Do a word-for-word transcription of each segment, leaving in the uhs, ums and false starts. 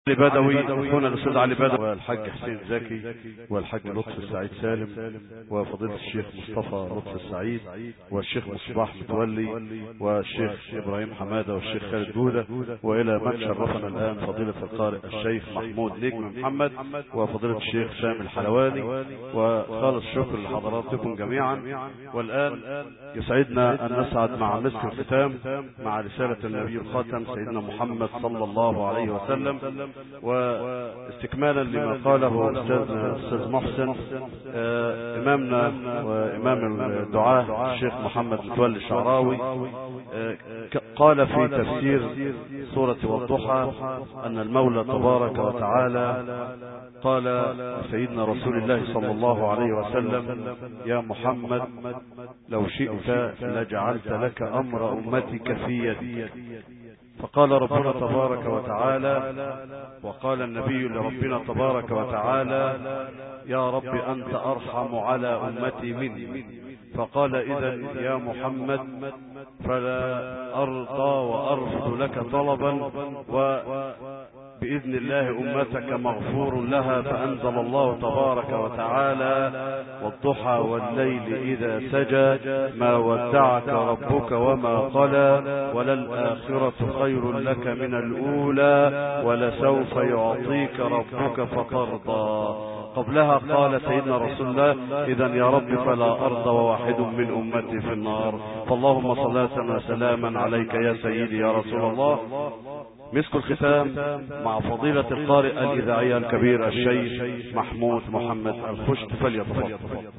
البدوي اخونا الاستاذ علي بدوي والحاج حسين زكي والحاج لطفي السعيد سالم وفضيله الشيخ مصطفى لطفي السعيد والشيخ مصباح متولي والشيخ ابراهيم حماده والشيخ خالد جوده، والى من شرفنا الان فضيله القارئ الشيخ محمود نجم محمد وفضيله الشيخ سامي الحلواني، وخالص شكر لحضراتكم جميعا. والان يسعدنا ان نسعد مع مسك الختام مع رساله النبي الخاتم سيدنا محمد صلى الله عليه وسلم، واستكمالا لما قاله أستاذنا أستاذ محسن آه إمامنا وإمام الدعاة الشيخ محمد متولي الشعراوي آه قال في تفسير سورة والضحى أن المولى تبارك وتعالى قال سيدنا رسول الله صلى الله عليه وسلم: يا محمد لو شئت لجعلت لك أمر أمتك في يدك. فقال ربنا تبارك وتعالى وقال النبي لربنا تبارك وتعالى: يا رب أنت أرحم على أمتي مني. فقال: إذن يا محمد فلا أرضى وأرفض لك طلبا، وبإذن الله أمتك مغفور لها. فأنزل الله تبارك وتعالى: والضحى والليل إذا سجى ما ودعك ربك وما قلى وللآخرة خير لك من الأولى ولسوف يعطيك ربك فترضى. قبلها قال سيدنا رسول الله: إذن يا رب فلا أرضى وواحد من أمتي في النار. فاللهم صلاة وسلاما عليك يا سيدي يا رسول الله. مسك الختام مع فضيلة القارئ الإذاعي الكبير الشيخ محمود محمد الخشت، فليتفضل.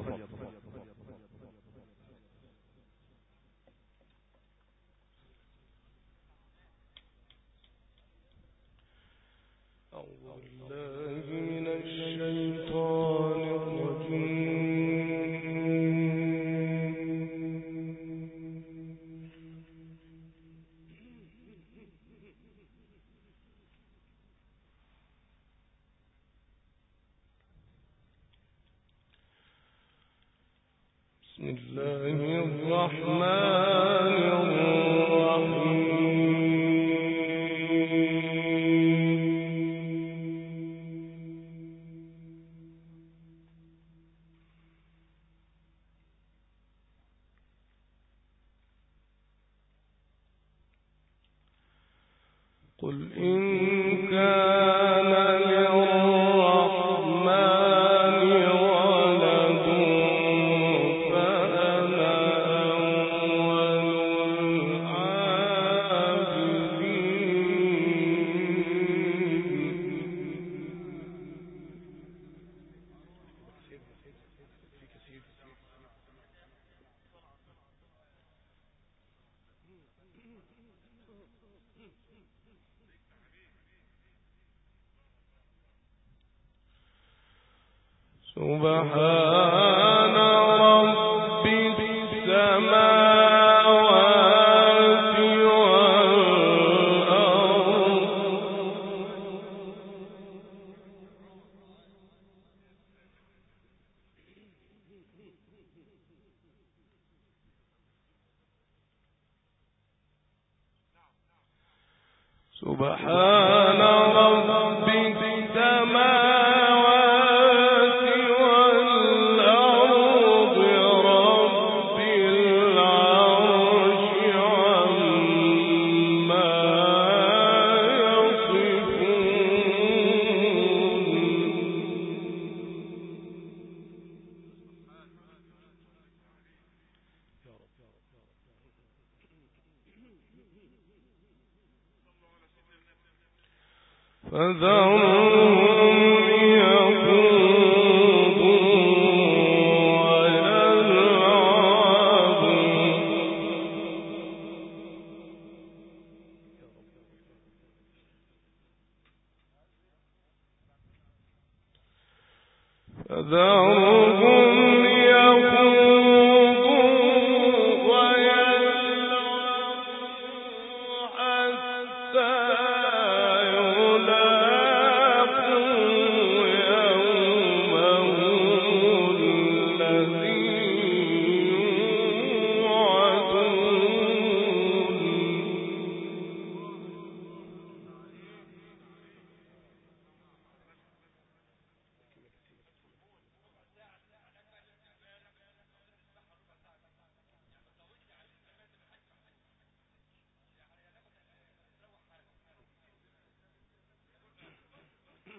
بسم الله الرحمن الرحيم. قل إن كان سبحان رب السماوات والأرض سبحان رب السماوات والأرض رب العرش عما يصفون. فذرهم يخوضوا ويلعبوا فذرهم يخوضوا ويلعبوا حتى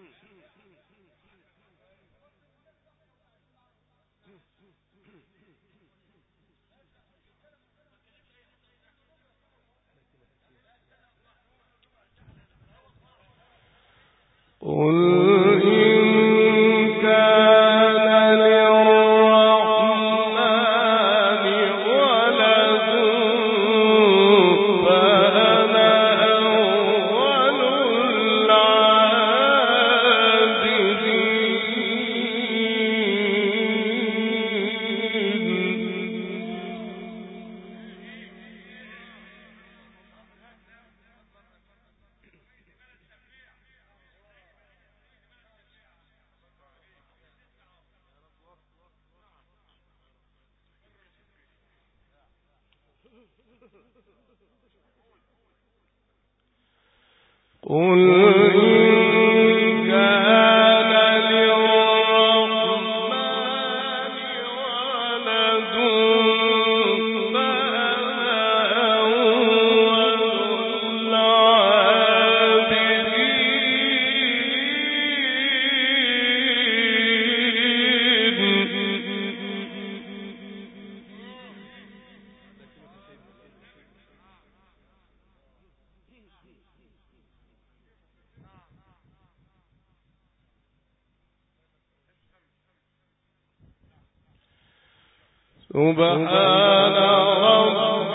سبحان رب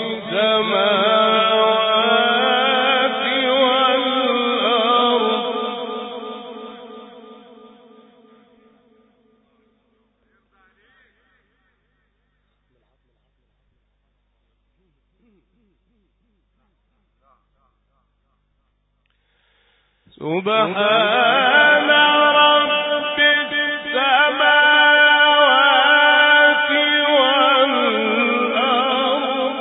السماوات والأرض سبحان رب السماوات والأرض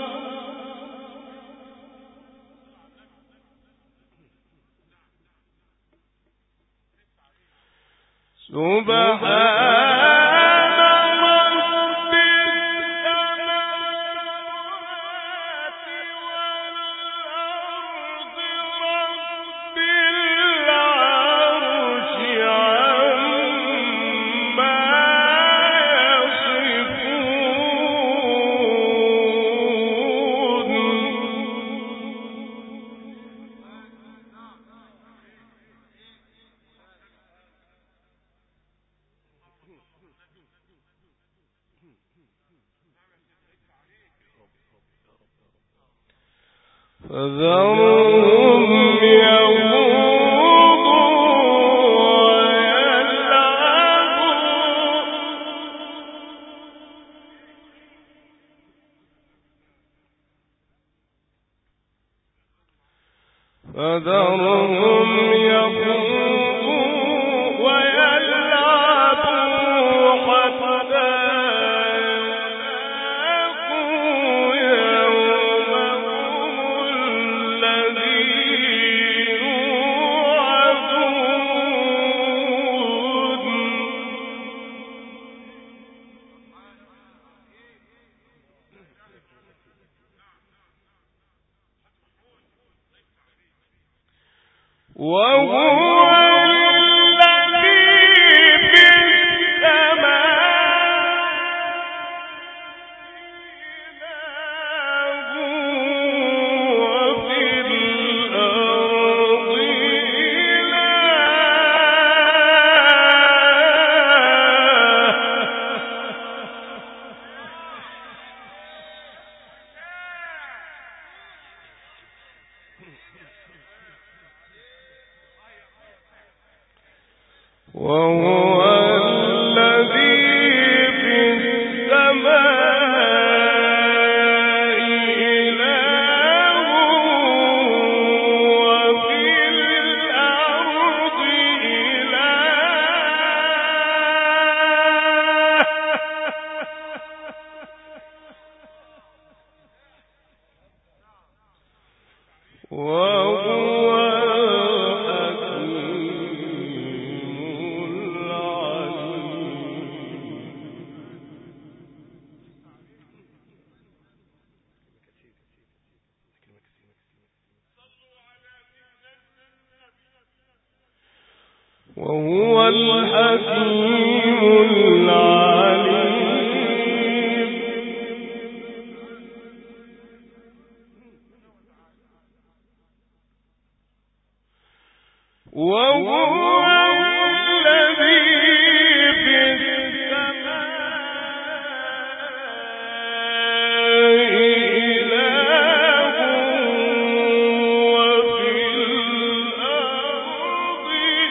فذرهم يخوضوا ويلعبوا فذرهم يخوضوا ويلعبوا حتى وهو الذي في السماء وفي الأرض وهو الذي في السماء إله وفي الأرض إله وهو الحكيم العليم وهو الحكيم العليم وهو الذي في السماء إله وفي الأرض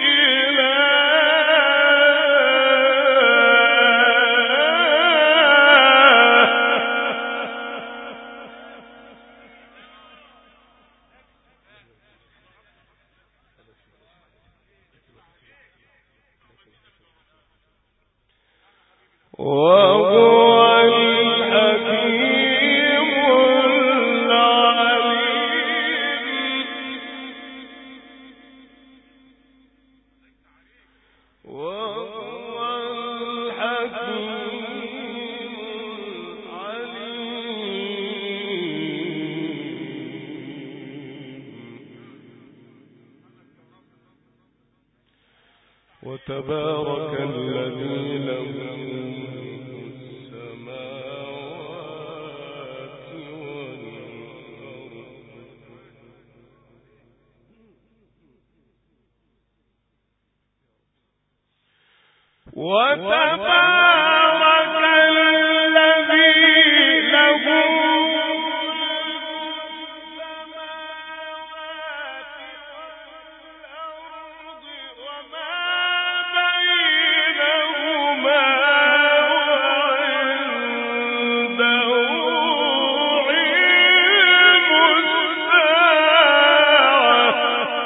وهو الحكيم العليم وهو الحكيم العليم وتبارك الذي له وتبارك الذي له السماوات والأرض وما بينهما وعنده علم الساعة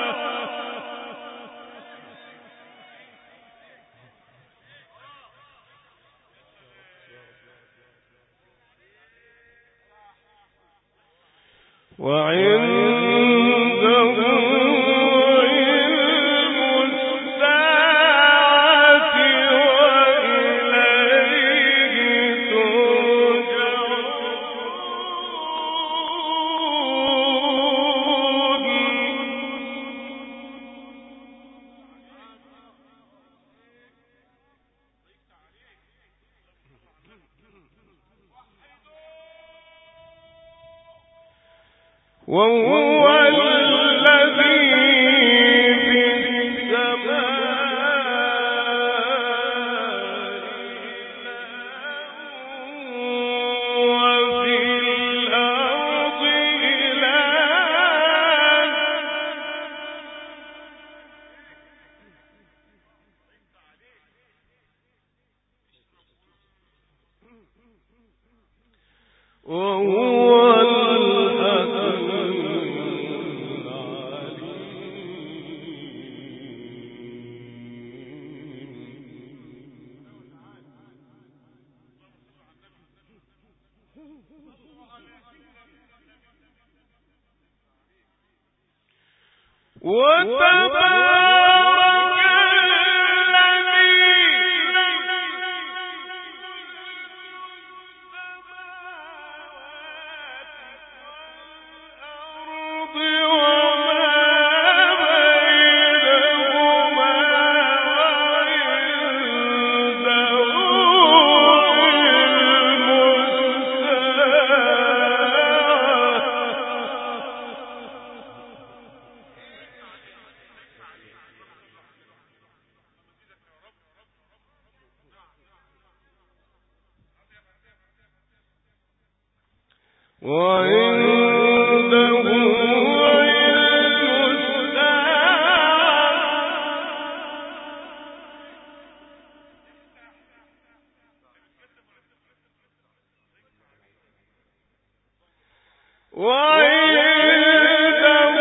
وعنده علم الساعة وإليه ترجعون وهو الذي في السماء وفي الأرض إله وهو وتبارك الذي الأرض وما بينهما وعنده علم الساعة وعنده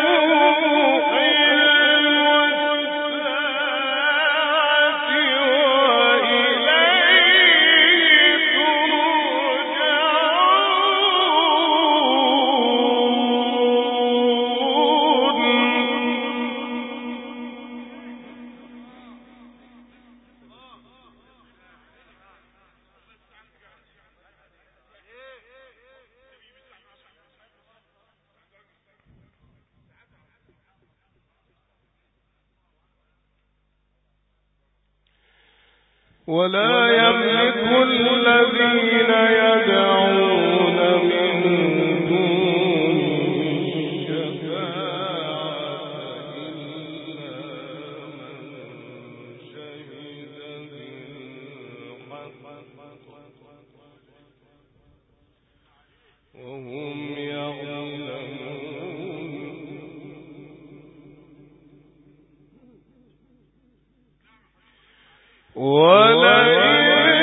ولا يملك الذين يدعون من دونه الشفاعة إلا من شهد بالحق وهم يعلمون ولئن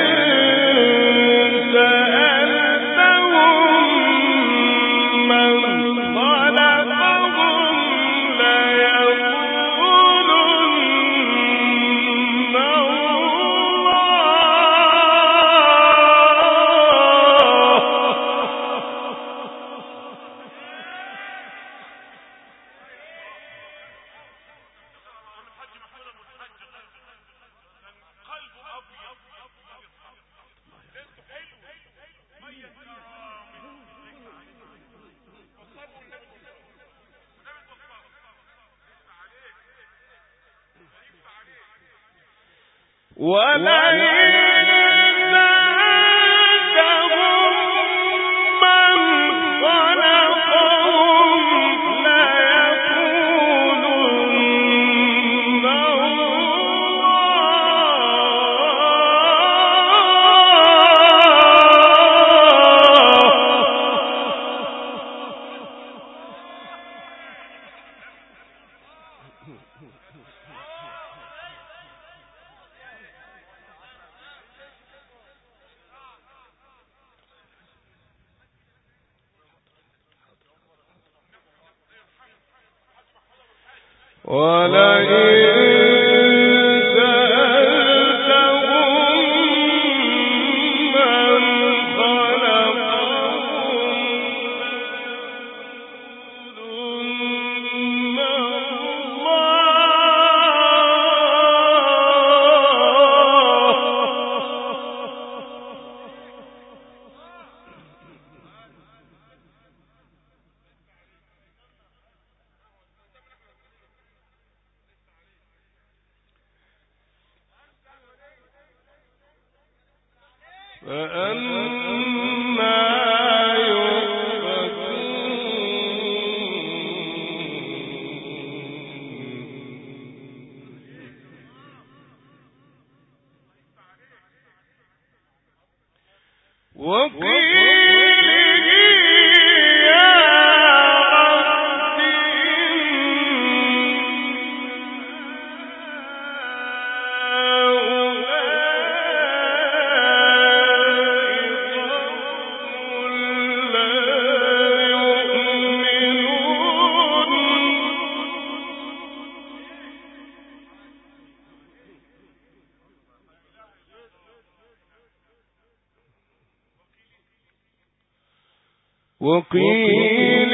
وقيل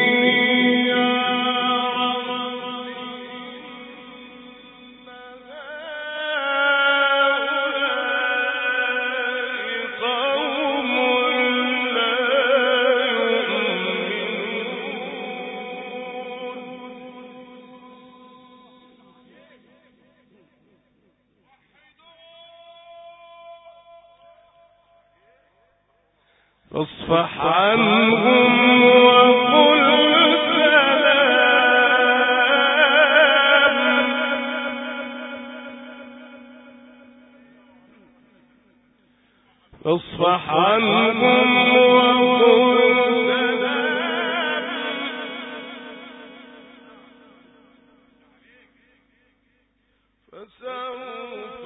يا فاصفح عنهم وقل سلام فاصفح عنهم وقل سلام فسوف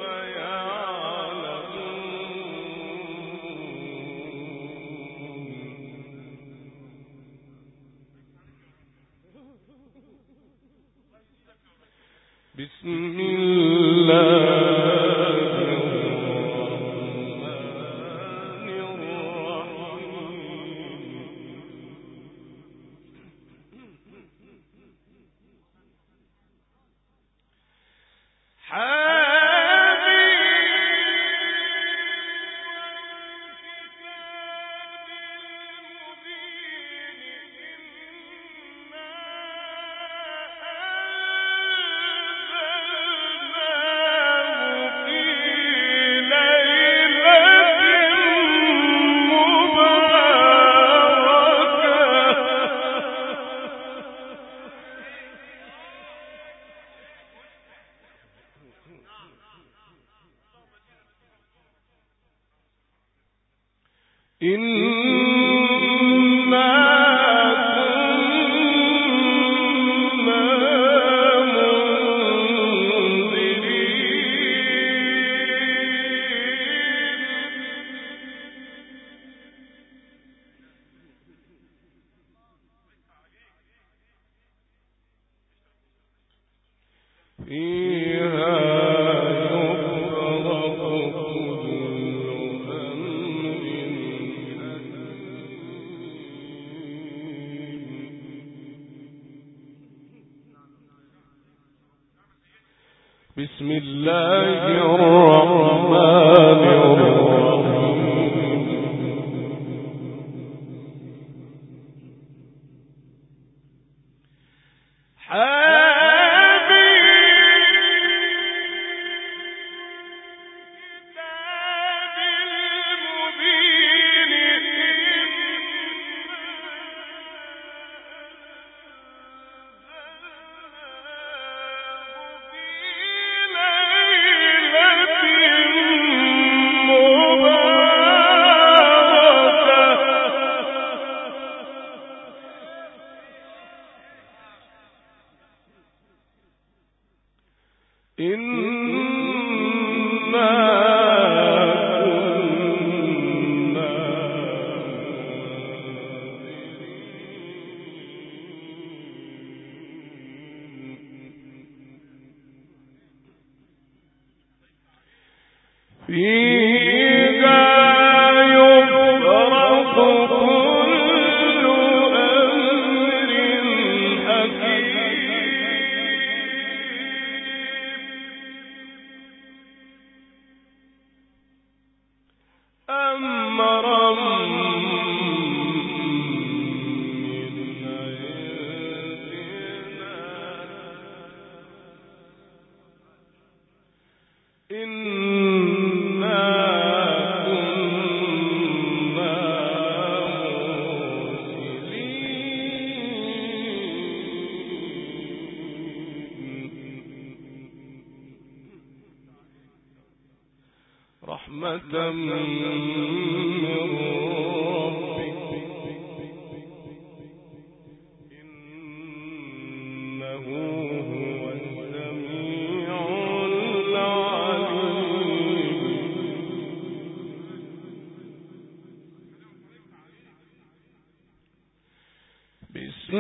بسم الله الرحمن الرحيم بسم الله الرحمن الرحيم. رحمة من ربك إنه هو السميع العليم. بسم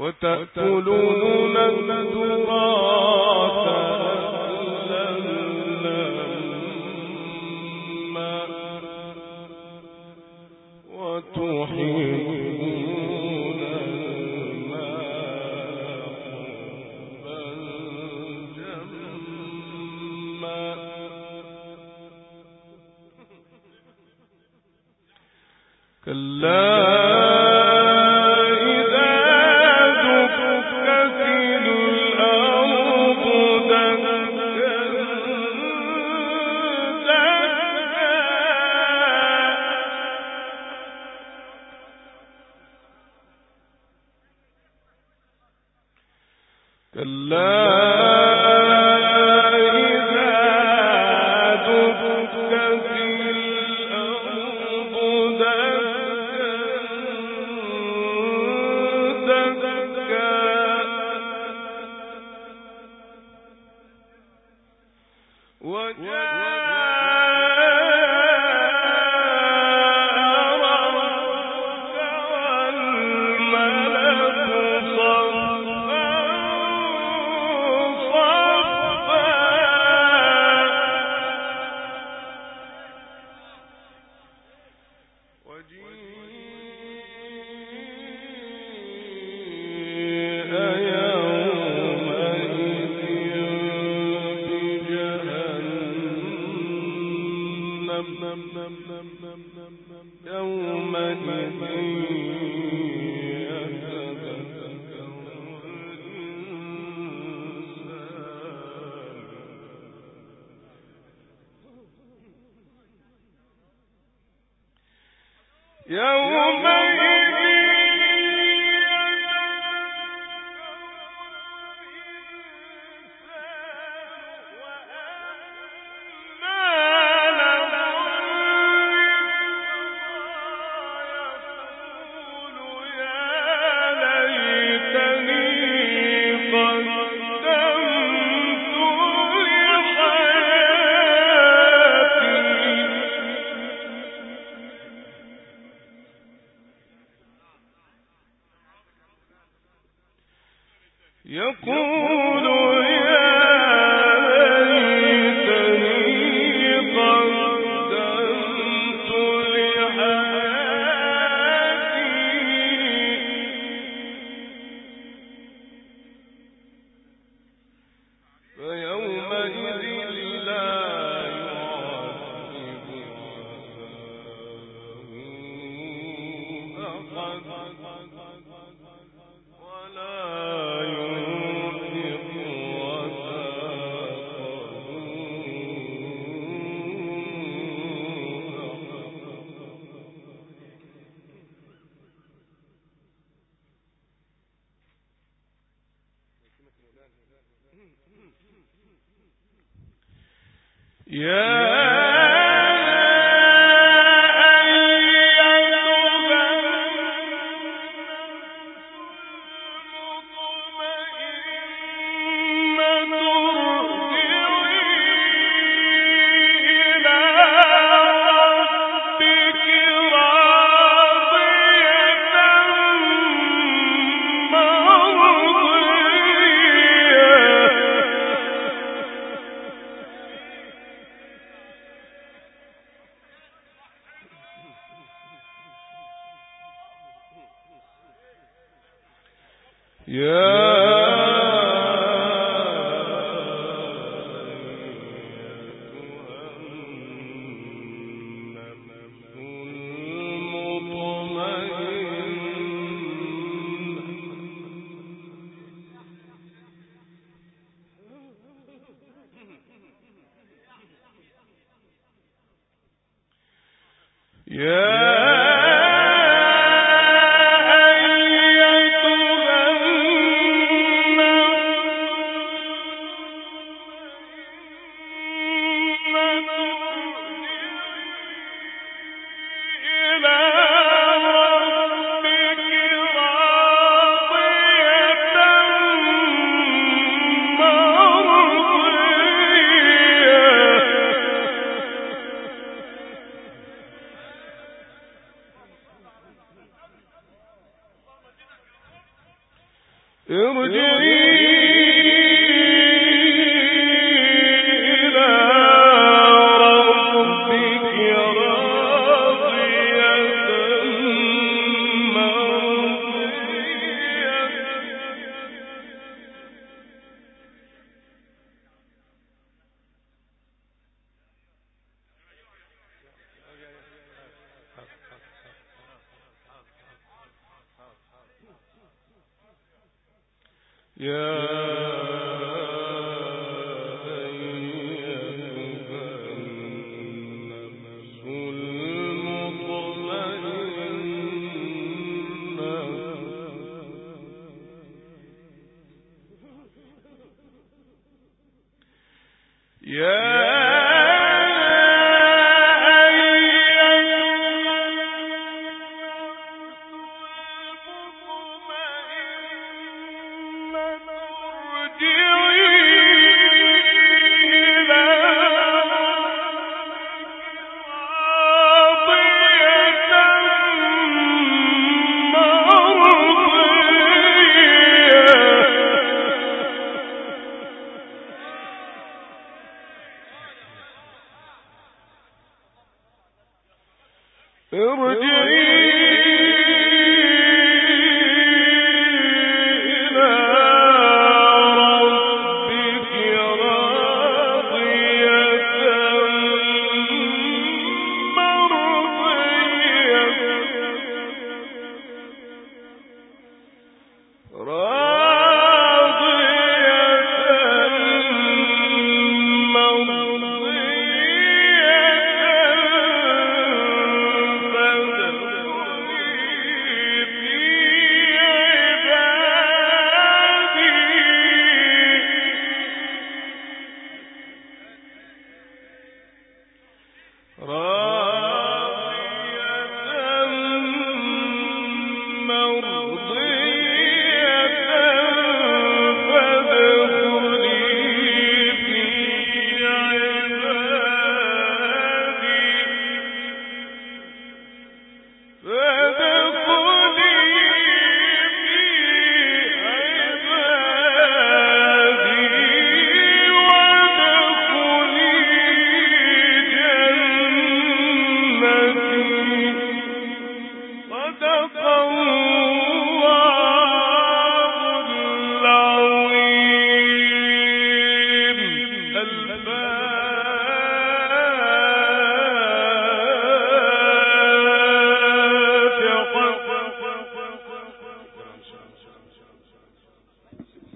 وتأكلون التراث أكلا لما وتحبون المال حبا جما كلا ارجعي